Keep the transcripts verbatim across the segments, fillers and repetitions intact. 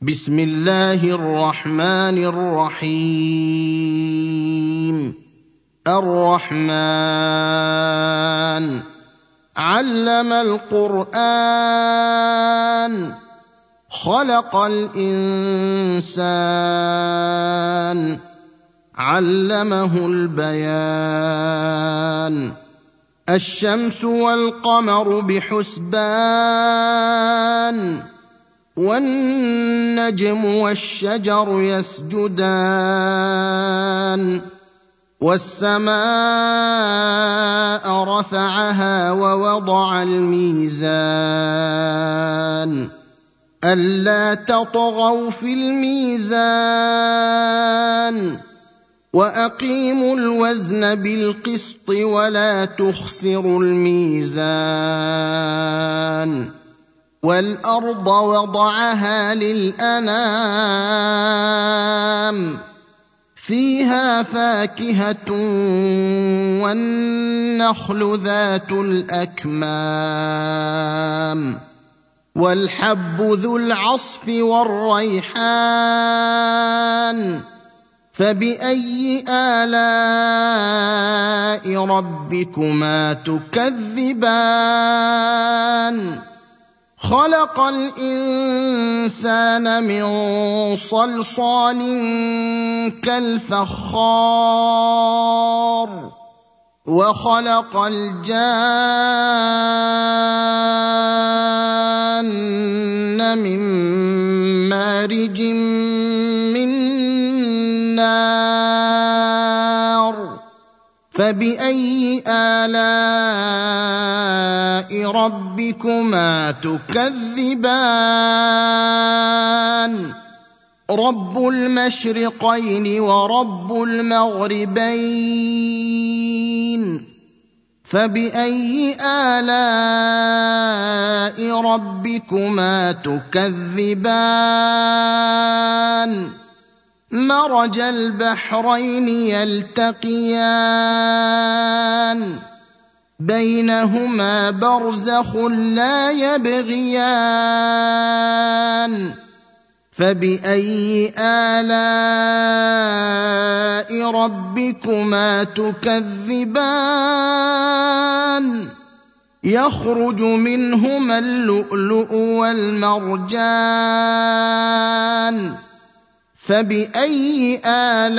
بسم الله الرحمن الرحيم الرحمن علم القرآن خلق الإنسان علمه البيان الشمس والقمر بحسبان والنجم والشجر يسجدان والسماء رفعها ووضع الميزان ألا تطغوا في الميزان وأقيموا الوزن بالقسط ولا تخسروا الميزان والأرض وضعها للأنام فيها فاكهة والنخل ذات الأكمام والحب ذو العصف والريحان فبأي آلاء ربكما تكذبان خلق الإنسان من صلصال كالفخار وخلق الجان من مارج من نار فبأي آلاء ربكما تكذبان رب المشرقين ورب المغربين فبأي آلاء ربكما تكذبان مرج البحرين يلتقيان بينهما برزخ لا يبغيان فبأي آلاء ربكما تكذبان يخرج منهما اللؤلؤ والمرجان فبأي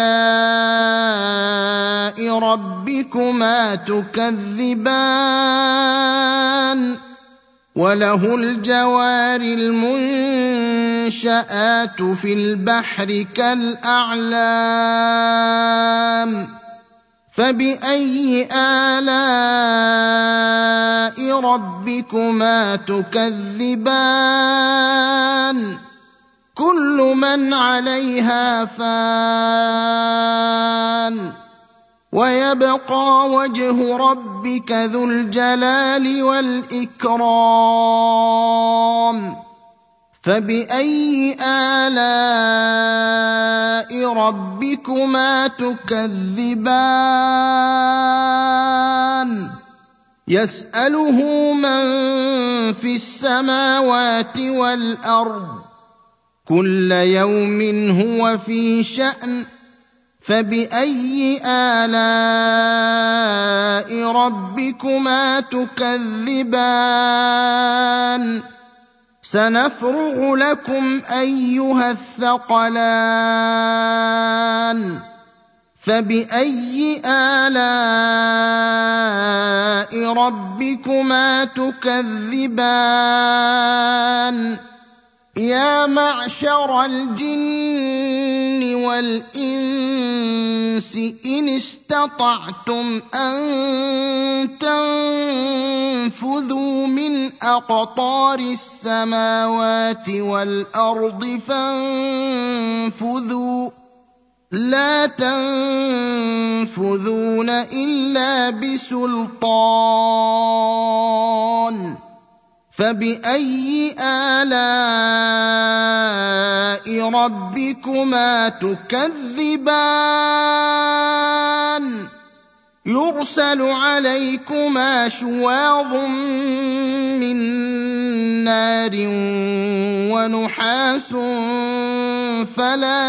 آلاء ربكما تكذبان وله الجوار المنشآت في البحر كالأعلام فبأي آلاء ربكما تكذبان كل من عليها فان ويبقى وجه ربك ذو الجلال والإكرام فبأي آلاء ربكما تكذبان يسأله من في السماوات والأرض كل يوم هو في شأن فبأي آلاء ربكما تكذبان سنفرغ لكم أيها الثقلان فبأي آلاء ربكما تكذبان يا معشر الجن والإنس إن استطعتم أن تنفذوا من أقطار السماوات والأرض فانفذوا لا تنفذون إلا بسلطان فبأي آلاء ربكما تكذبان يرسل عليكما شواظ من نار ونحاس فلا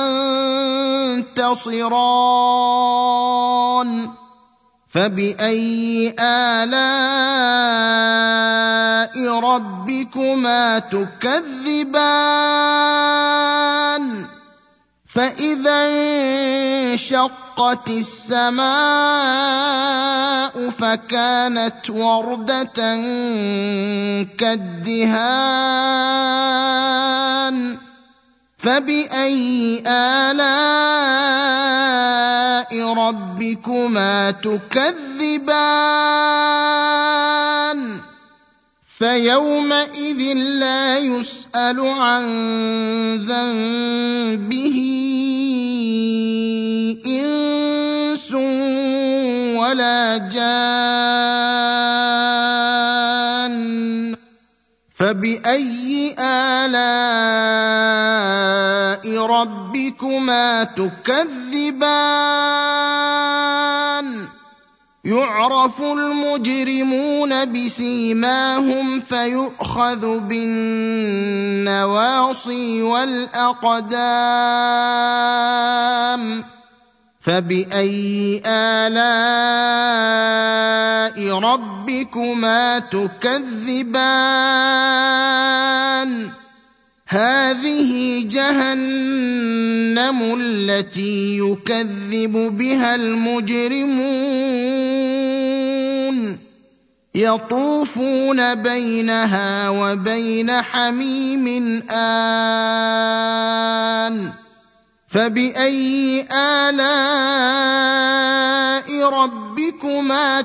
تنتصران فبأي آلاء ربكما تكذبان فإذا انشقت السماء فكانت وردة كالدهان فبأي آلاء ربكما تكذبان فيومئذ لا يسأل عن ذنبه إنس ولا جان فبأي آلاء ربكما تكذبان يعرف المجرمون بسيماهم فيؤخذ بالنواصي والأقدام فبأي آلاء ربكما تكذبان هذه جهنم التي يكذب بها المجرمون يطوفون بينها وبين حميم آن فبأي آلاء ربكما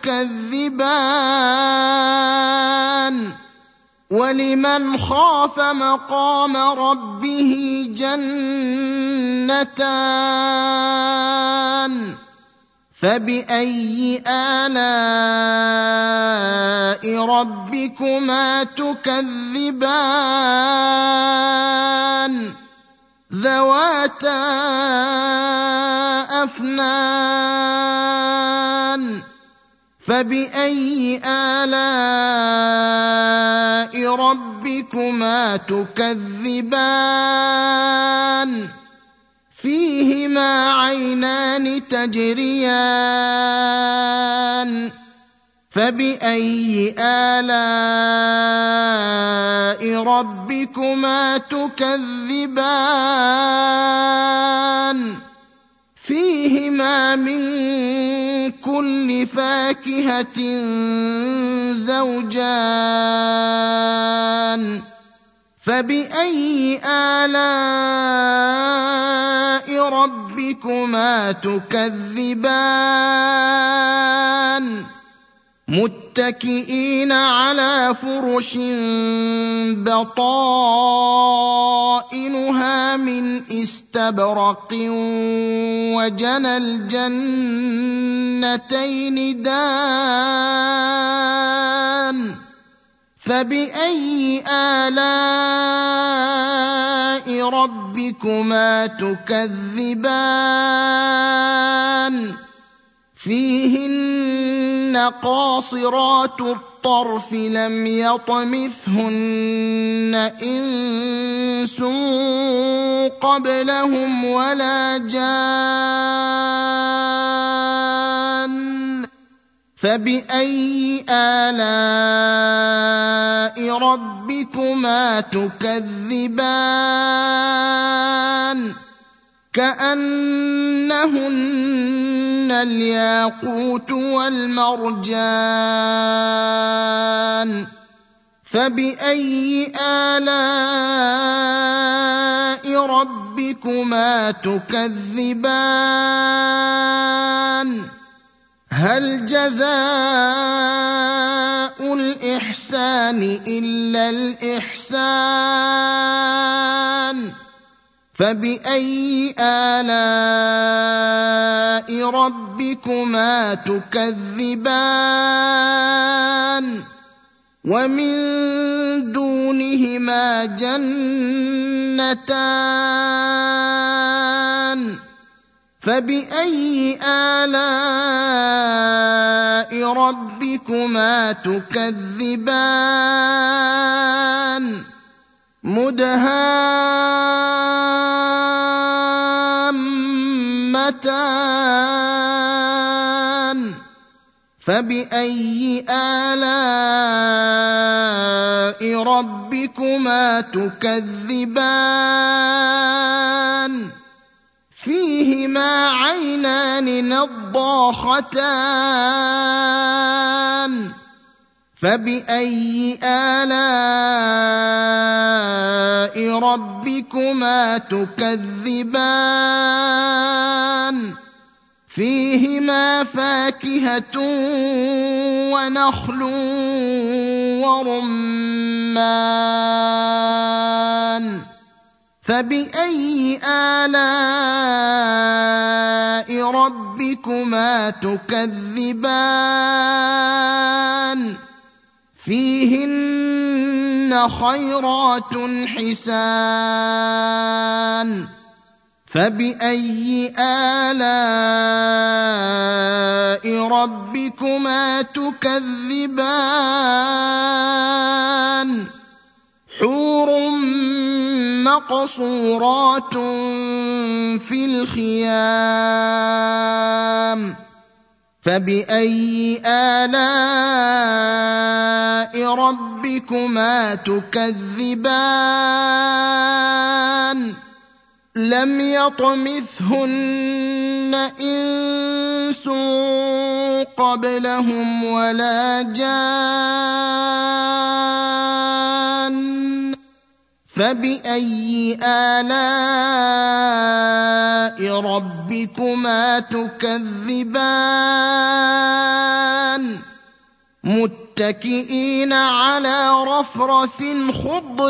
تكذبان ولمن خاف مقام ربه جنتان فبأي آلاء ربكما تكذبان ذواتا أفنان فبأي آلاء ربكما تكذبان فيهما عينان تجريان فبأي آلاء ربكما تكذبان فيهما من كل فاكهة زوجان فبأي آلاء ربكما تكذبان متكئين على فرش بطائنها من استبرق وجنى الجنتين دان فبأي آلاء ربكما تكذبان فيهن قاصرات الطرف لم يطمثهن إنس قبلهم ولا جان فبأي آلاء ربكما تكذبان كأنهن الياقوت والمرجان فبأي آلاء ربكما تكذبان هل جزاء الإحسان إلا الإحسان فبأي آلاء ربكما تكذبان ومن دونهما جنتان فبأي آلاء ربكما تكذبان مدهامتان فبأي آلاء ربكما تكذبان فيهما عينان نضاختان فبأي آلاء ربكما تكذبان فيهما فاكهة ونخل ورمان فبأي آلاء ربكما تكذبان فيهن خيرات حسان فبأي آلاء ربكما تكذبان حور مقصورات في الخيام فبأي آلاء ربكما تكذبان لم يطمثهن إنس قبلهم ولا جان فبأي آلاء ربكما تكذبان متكئين على رفرف خضر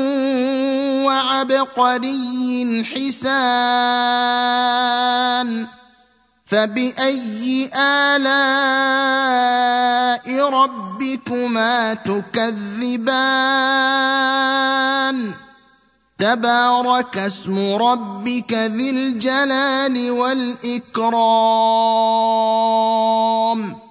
وعبقري حسان فبأي آلاء ربكما تكذبان تبارك اسم ربك ذي الجلال والإكرام